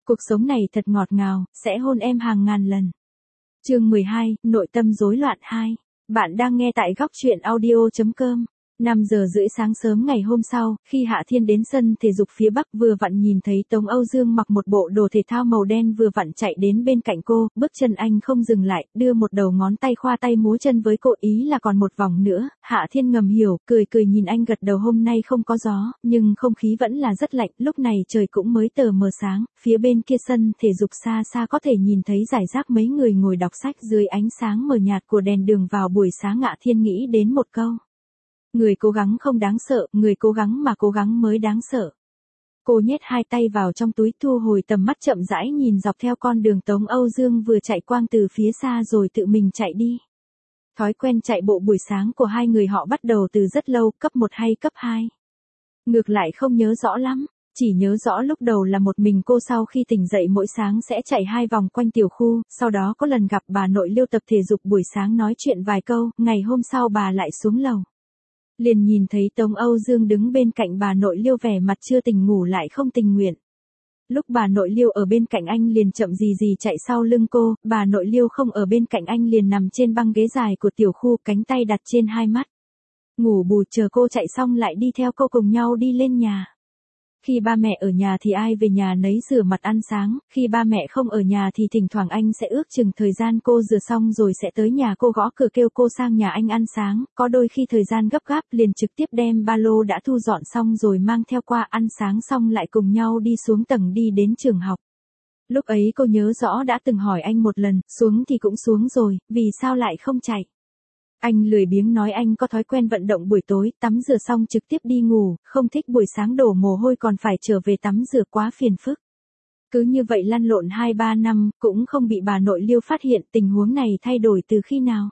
Cuộc sống này thật ngọt ngào, sẽ hôn em hàng ngàn lần. Chương 12, nội tâm rối loạn 2. Bạn đang nghe tại góc truyện audio.com. 5 giờ rưỡi sáng sớm ngày hôm sau, khi Hạ Thiên đến sân thể dục phía Bắc vừa vặn nhìn thấy Tống Âu Dương mặc một bộ đồ thể thao màu đen vừa vặn chạy đến bên cạnh cô, bước chân anh không dừng lại, đưa một đầu ngón tay khoa tay múa chân với cô, ý là còn một vòng nữa. Hạ Thiên ngầm hiểu, cười cười nhìn anh gật đầu. Hôm nay không có gió, nhưng không khí vẫn là rất lạnh, lúc này trời cũng mới tờ mờ sáng, phía bên kia sân thể dục xa xa có thể nhìn thấy rải rác mấy người ngồi đọc sách dưới ánh sáng mờ nhạt của đèn đường vào buổi sáng. Hạ Thiên nghĩ đến một câu. Người cố gắng không đáng sợ, người cố gắng mà cố gắng mới đáng sợ. Cô nhét hai tay vào trong túi, thu hồi tầm mắt, chậm rãi nhìn dọc theo con đường Tống Âu Dương vừa chạy quang từ phía xa rồi tự mình chạy đi. Thói quen chạy bộ buổi sáng của hai người họ bắt đầu từ rất lâu, cấp 1 hay cấp 2. Ngược lại không nhớ rõ lắm, chỉ nhớ rõ lúc đầu là một mình cô sau khi tỉnh dậy mỗi sáng sẽ chạy 2 vòng quanh tiểu khu, sau đó có lần gặp bà nội Liêu tập thể dục buổi sáng nói chuyện vài câu, ngày hôm sau bà lại xuống lầu. Liền nhìn thấy Tống Âu Dương đứng bên cạnh bà nội Liêu, vẻ mặt chưa tỉnh ngủ lại không tình nguyện. Lúc bà nội Liêu ở bên cạnh anh liền chậm gì gì chạy sau lưng cô, bà nội Liêu không ở bên cạnh anh liền nằm trên băng ghế dài của tiểu khu, cánh tay đặt trên hai mắt. Ngủ bù chờ cô chạy xong lại đi theo cô cùng nhau đi lên nhà. Khi ba mẹ ở nhà thì ai về nhà nấy rửa mặt ăn sáng, khi ba mẹ không ở nhà thì thỉnh thoảng anh sẽ ước chừng thời gian cô rửa xong rồi sẽ tới nhà cô gõ cửa kêu cô sang nhà anh ăn sáng, có đôi khi thời gian gấp gáp liền trực tiếp đem ba lô đã thu dọn xong rồi mang theo qua, ăn sáng xong lại cùng nhau đi xuống tầng đi đến trường học. Lúc ấy cô nhớ rõ đã từng hỏi anh một lần, xuống thì cũng xuống rồi, vì sao lại không chạy? Anh lười biếng nói anh có thói quen vận động buổi tối, tắm rửa xong trực tiếp đi ngủ, không thích buổi sáng đổ mồ hôi còn phải trở về tắm rửa quá phiền phức. Cứ như vậy lăn lộn 2-3 năm, cũng không bị bà nội Liêu phát hiện. Tình huống này thay đổi từ khi nào?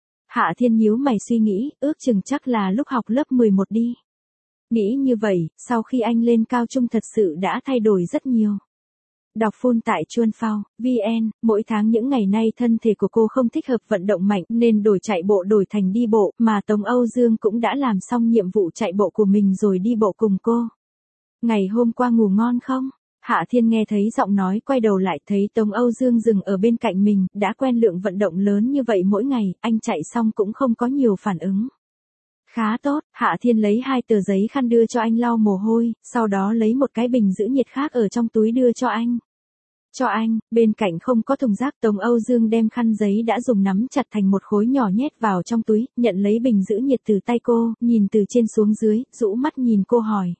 Hạ Thiên nhíu mày suy nghĩ, ước chừng chắc là lúc học lớp 11 đi. Nghĩ như vậy, sau khi anh lên cao trung thật sự đã thay đổi rất nhiều. Đọc full tại Chuan Phao, VN, mỗi tháng những ngày nay thân thể của cô không thích hợp vận động mạnh nên đổi chạy bộ đổi thành đi bộ, mà Tống Âu Dương cũng đã làm xong nhiệm vụ chạy bộ của mình rồi đi bộ cùng cô. Ngày hôm qua ngủ ngon không? Hạ Thiên nghe thấy giọng nói quay đầu lại thấy Tống Âu Dương dừng ở bên cạnh mình, đã quen lượng vận động lớn như vậy mỗi ngày, anh chạy xong cũng không có nhiều phản ứng. Khá tốt, Hạ Thiên lấy 2 tờ giấy khăn đưa cho anh lau mồ hôi, sau đó lấy một cái bình giữ nhiệt khác ở trong túi đưa cho anh. Cho anh, bên cạnh không có thùng rác. Tống Âu Dương đem khăn giấy đã dùng nắm chặt thành một khối nhỏ nhét vào trong túi, nhận lấy bình giữ nhiệt từ tay cô, nhìn từ trên xuống dưới, rũ mắt nhìn cô hỏi.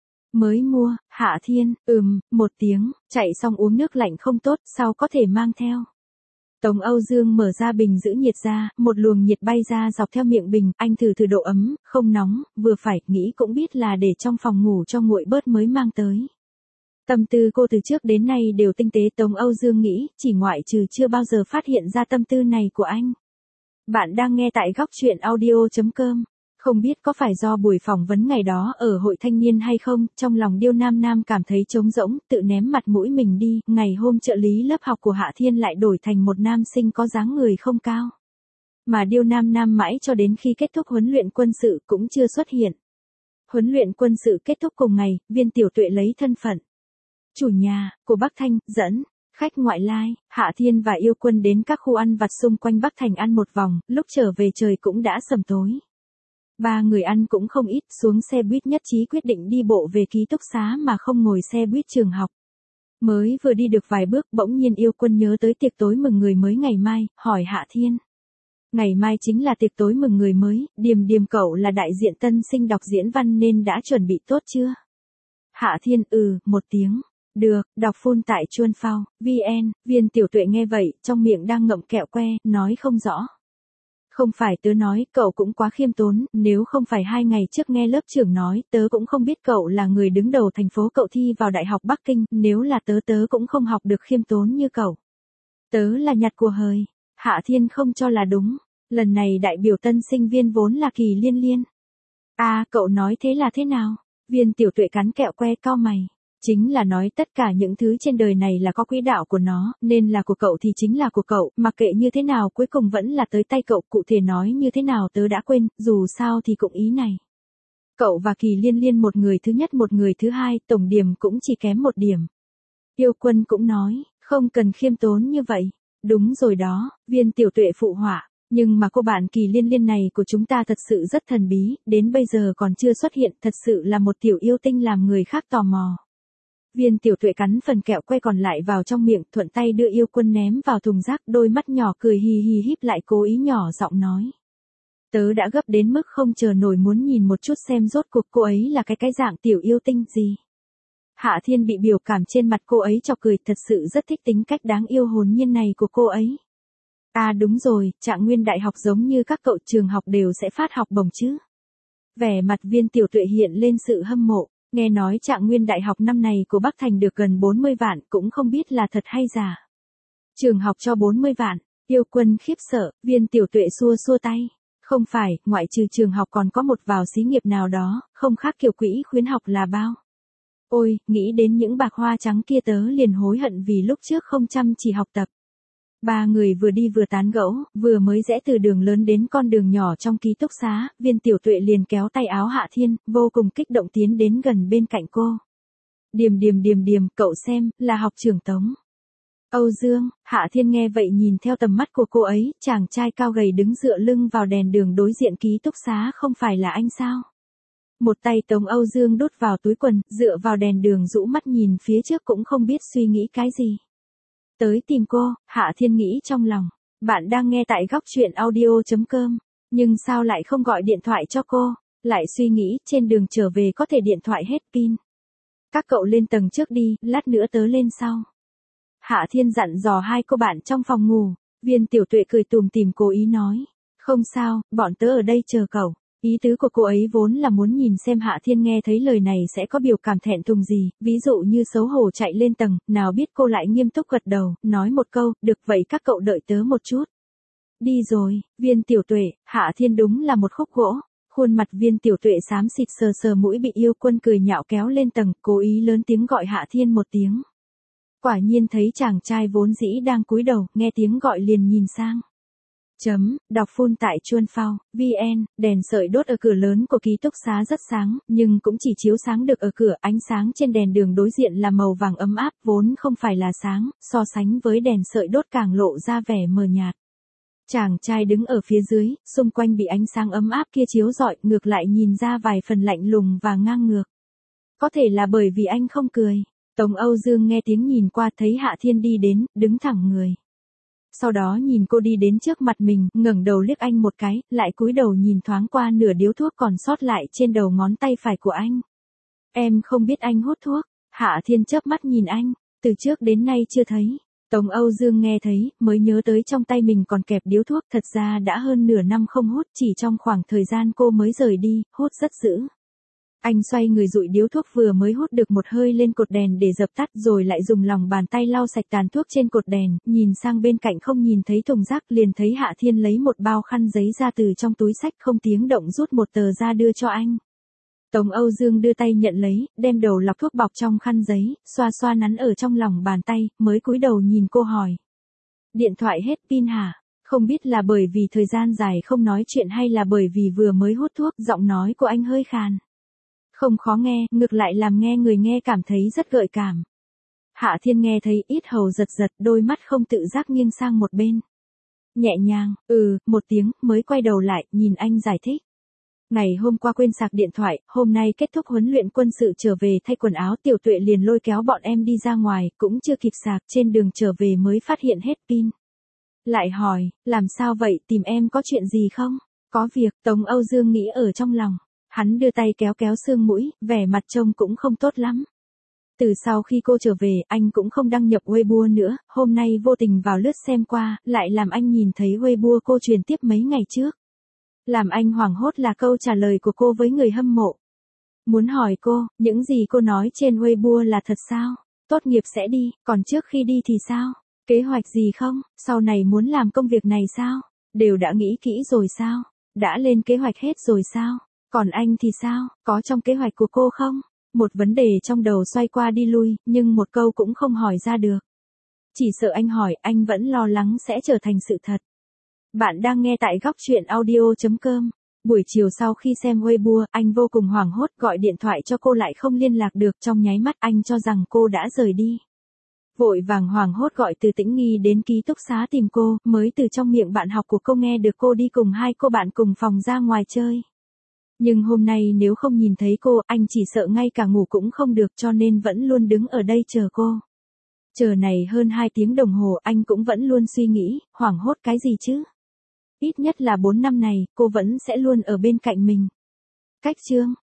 Mới mua? Hạ Thiên, một tiếng, chạy xong uống nước lạnh không tốt, sao có thể mang theo? Tống Âu Dương mở ra bình giữ nhiệt ra, một luồng nhiệt bay ra dọc theo miệng bình, anh thử độ ấm, không nóng, vừa phải, nghĩ cũng biết là để trong phòng ngủ cho nguội bớt mới mang tới. Tâm tư cô từ trước đến nay đều tinh tế, Tống Âu Dương nghĩ, chỉ ngoại trừ chưa bao giờ phát hiện ra tâm tư này của anh. Bạn đang nghe tại góc truyện audio.com. Không biết có phải do buổi phỏng vấn ngày đó ở hội thanh niên hay không, trong lòng Điêu Nam Nam cảm thấy trống rỗng, tự ném mặt mũi mình đi. Ngày hôm trợ lý lớp học của Hạ Thiên lại đổi thành một nam sinh có dáng người không cao. Mà Điêu Nam Nam mãi cho đến khi kết thúc huấn luyện quân sự cũng chưa xuất hiện. Huấn luyện quân sự kết thúc cùng ngày, Viên Tiểu Tuệ lấy thân phận chủ nhà của Bắc Thanh dẫn khách ngoại lai, Hạ Thiên và Yêu Quân đến các khu ăn vặt xung quanh Bắc Thành ăn một vòng, lúc trở về trời cũng đã sầm tối. 3 người ăn cũng không ít, xuống xe buýt nhất trí quyết định đi bộ về ký túc xá mà không ngồi xe buýt trường học. Mới vừa đi được vài bước, bỗng nhiên Yêu Quân nhớ tới tiệc tối mừng người mới ngày mai, hỏi Hạ Thiên. Ngày mai chính là tiệc tối mừng người mới, Điềm cậu là đại diện tân sinh đọc diễn văn nên đã chuẩn bị tốt chưa? Hạ Thiên một tiếng. Được, đọc full tại Chuan Phao, VN, Viên Tiểu Tuệ nghe vậy, trong miệng đang ngậm kẹo que, nói không rõ. Không phải tớ nói, cậu cũng quá khiêm tốn, nếu không phải 2 ngày trước nghe lớp trưởng nói, tớ cũng không biết cậu là người đứng đầu thành phố, cậu thi vào Đại học Bắc Kinh, nếu là tớ cũng không học được khiêm tốn như cậu. Tớ là nhặt của hời. Hạ Thiên không cho là đúng, lần này đại biểu tân sinh viên vốn là Kỳ Liên Liên. Cậu nói thế là thế nào? Viên Tiểu Tuệ cắn kẹo que cau mày. Chính là nói tất cả những thứ trên đời này là có quỹ đạo của nó, nên là của cậu thì chính là của cậu, mặc kệ như thế nào cuối cùng vẫn là tới tay cậu, cụ thể nói như thế nào tớ đã quên, dù sao thì cũng ý này. Cậu và Kỳ Liên Liên một người thứ nhất một người thứ hai, tổng điểm cũng chỉ kém 1 điểm. Yêu Quân cũng nói, không cần khiêm tốn như vậy. Đúng rồi đó, Viên Tiểu Tuệ phụ họa. Nhưng mà cô bạn Kỳ Liên Liên này của chúng ta thật sự rất thần bí, đến bây giờ còn chưa xuất hiện, thật sự là một tiểu yêu tinh làm người khác tò mò. Viên Tiểu Tuệ cắn phần kẹo que còn lại vào trong miệng, thuận tay đưa Yêu Quân ném vào thùng rác, đôi mắt nhỏ cười hì hì híp lại, cố ý nhỏ giọng nói. Tớ đã gấp đến mức không chờ nổi muốn nhìn một chút xem rốt cuộc cô ấy là cái dạng tiểu yêu tinh gì. Hạ Thiên bị biểu cảm trên mặt cô ấy chọc cười, thật sự rất thích tính cách đáng yêu hồn nhiên này của cô ấy. À đúng rồi, Trạng Nguyên Đại học giống như các cậu trường học đều sẽ phát học bổng chứ. Vẻ mặt Viên Tiểu Tuệ hiện lên sự hâm mộ, nghe nói Trạng Nguyên Đại học năm này của Bắc Thành được gần 40 vạn, cũng không biết là thật hay giả. Trường học cho 40 vạn, Yêu Quân khiếp sợ, Viên Tiểu Tuệ xua xua tay. Không phải, ngoại trừ trường học còn có một vào xí nghiệp nào đó, không khác kiểu quỹ khuyến học là bao. Ôi, nghĩ đến những bạc hoa trắng kia tớ liền hối hận vì lúc trước không chăm chỉ học tập. Ba người vừa đi vừa tán gẫu, vừa mới rẽ từ đường lớn đến con đường nhỏ trong ký túc xá, Viên Tiểu Tuệ liền kéo tay áo Hạ Thiên, vô cùng kích động tiến đến gần bên cạnh cô. Điềm, cậu xem, là học trưởng Tống. Âu Dương, Hạ Thiên nghe vậy nhìn theo tầm mắt của cô ấy, chàng trai cao gầy đứng dựa lưng vào đèn đường đối diện ký túc xá, không phải là anh sao? Một tay Tống Âu Dương đút vào túi quần, dựa vào đèn đường rũ mắt nhìn phía trước cũng không biết suy nghĩ cái gì. Tới tìm cô, Hạ Thiên nghĩ trong lòng. Bạn đang nghe tại góc truyện audio.com. Nhưng sao lại không gọi điện thoại cho cô? Lại suy nghĩ, trên đường trở về có thể điện thoại hết pin. Các cậu lên tầng trước đi, lát nữa tớ lên sau. Hạ Thiên dặn dò hai cô bạn trong phòng ngủ. Viên Tiểu Tuệ cười tùm tìm cố ý nói. Không sao, bọn tớ ở đây chờ cậu. Ý tứ của cô ấy vốn là muốn nhìn xem Hạ Thiên nghe thấy lời này sẽ có biểu cảm thẹn thùng gì, ví dụ như xấu hổ chạy lên tầng, nào biết cô lại nghiêm túc gật đầu, nói một câu, được vậy các cậu đợi tớ một chút. Đi rồi, Viên Tiểu Tuệ, Hạ Thiên đúng là một khúc gỗ. Khuôn mặt Viên Tiểu Tuệ xám xịt sờ sờ mũi bị Yêu Quân cười nhạo kéo lên tầng, cố ý lớn tiếng gọi Hạ Thiên một tiếng. Quả nhiên thấy chàng trai vốn dĩ đang cúi đầu, nghe tiếng gọi liền nhìn sang. Đọc phun tại Chuan Phao, VN, đèn sợi đốt ở cửa lớn của ký túc xá rất sáng, nhưng cũng chỉ chiếu sáng được ở cửa, ánh sáng trên đèn đường đối diện là màu vàng ấm áp, vốn không phải là sáng, so sánh với đèn sợi đốt càng lộ ra vẻ mờ nhạt. Chàng trai đứng ở phía dưới, xung quanh bị ánh sáng ấm áp kia chiếu rọi, ngược lại nhìn ra vài phần lạnh lùng và ngang ngược. Có thể là bởi vì anh không cười. Tống Âu Dương nghe tiếng nhìn qua thấy Hạ Thiên đi đến, đứng thẳng người. Sau đó nhìn cô đi đến trước mặt mình, ngẩng đầu liếc anh một cái, lại cúi đầu nhìn thoáng qua nửa điếu thuốc còn sót lại trên đầu ngón tay phải của anh. Em không biết anh hút thuốc. Hạ Thiên chớp mắt nhìn anh, từ trước đến nay chưa thấy. Tống Âu Dương nghe thấy, mới nhớ tới trong tay mình còn kẹp điếu thuốc, thật ra đã hơn nửa năm không hút, chỉ trong khoảng thời gian cô mới rời đi, hút rất dữ. Anh xoay người dụi điếu thuốc vừa mới hút được một hơi lên cột đèn để dập tắt rồi lại dùng lòng bàn tay lau sạch tàn thuốc trên cột đèn, nhìn sang bên cạnh không nhìn thấy thùng rác liền thấy Hạ Thiên lấy một bao khăn giấy ra từ trong túi xách không tiếng động rút một tờ ra đưa cho anh. Tống Âu Dương đưa tay nhận lấy, đem đầu lọc thuốc bọc trong khăn giấy, xoa xoa nắn ở trong lòng bàn tay, mới cúi đầu nhìn cô hỏi. Điện thoại hết pin hả? Không biết là bởi vì thời gian dài không nói chuyện hay là bởi vì vừa mới hút thuốc, giọng nói của anh hơi khàn. Không khó nghe, ngược lại làm nghe người nghe cảm thấy rất gợi cảm. Hạ Thiên nghe thấy ít hầu giật giật, đôi mắt không tự giác nghiêng sang một bên. Nhẹ nhàng, một tiếng, mới quay đầu lại, nhìn anh giải thích. Ngày hôm qua quên sạc điện thoại, hôm nay kết thúc huấn luyện quân sự trở về thay quần áo, Tiểu Tuệ liền lôi kéo bọn em đi ra ngoài, cũng chưa kịp sạc, trên đường trở về mới phát hiện hết pin. Lại hỏi, làm sao vậy, tìm em có chuyện gì không? Có việc, Tống Âu Dương nghĩ ở trong lòng. Hắn đưa tay kéo kéo xương mũi, vẻ mặt trông cũng không tốt lắm. Từ sau khi cô trở về, anh cũng không đăng nhập Weibo nữa, hôm nay vô tình vào lướt xem qua, lại làm anh nhìn thấy Weibo cô truyền tiếp mấy ngày trước. Làm anh hoảng hốt là câu trả lời của cô với người hâm mộ. Muốn hỏi cô, những gì cô nói trên Weibo là thật sao? Tốt nghiệp sẽ đi, còn trước khi đi thì sao? Kế hoạch gì không? Sau này muốn làm công việc này sao? Đều đã nghĩ kỹ rồi sao? Đã lên kế hoạch hết rồi sao? Còn anh thì sao, có trong kế hoạch của cô không? Một vấn đề trong đầu xoay qua đi lui, nhưng một câu cũng không hỏi ra được. Chỉ sợ anh hỏi, anh vẫn lo lắng sẽ trở thành sự thật. Bạn đang nghe tại góc truyện audio.com. Buổi chiều sau khi xem Weibo, anh vô cùng hoảng hốt gọi điện thoại cho cô lại không liên lạc được, trong nháy mắt anh cho rằng cô đã rời đi. Vội vàng hoảng hốt gọi Từ Tĩnh Nghi đến ký túc xá tìm cô, mới từ trong miệng bạn học của cô nghe được cô đi cùng hai cô bạn cùng phòng ra ngoài chơi. Nhưng hôm nay nếu không nhìn thấy cô, anh chỉ sợ ngay cả ngủ cũng không được, cho nên vẫn luôn đứng ở đây chờ cô. Chờ này hơn 2 tiếng đồng hồ, anh cũng vẫn luôn suy nghĩ, hoảng hốt cái gì chứ? Ít nhất là 4 năm này, cô vẫn sẽ luôn ở bên cạnh mình. Cách chương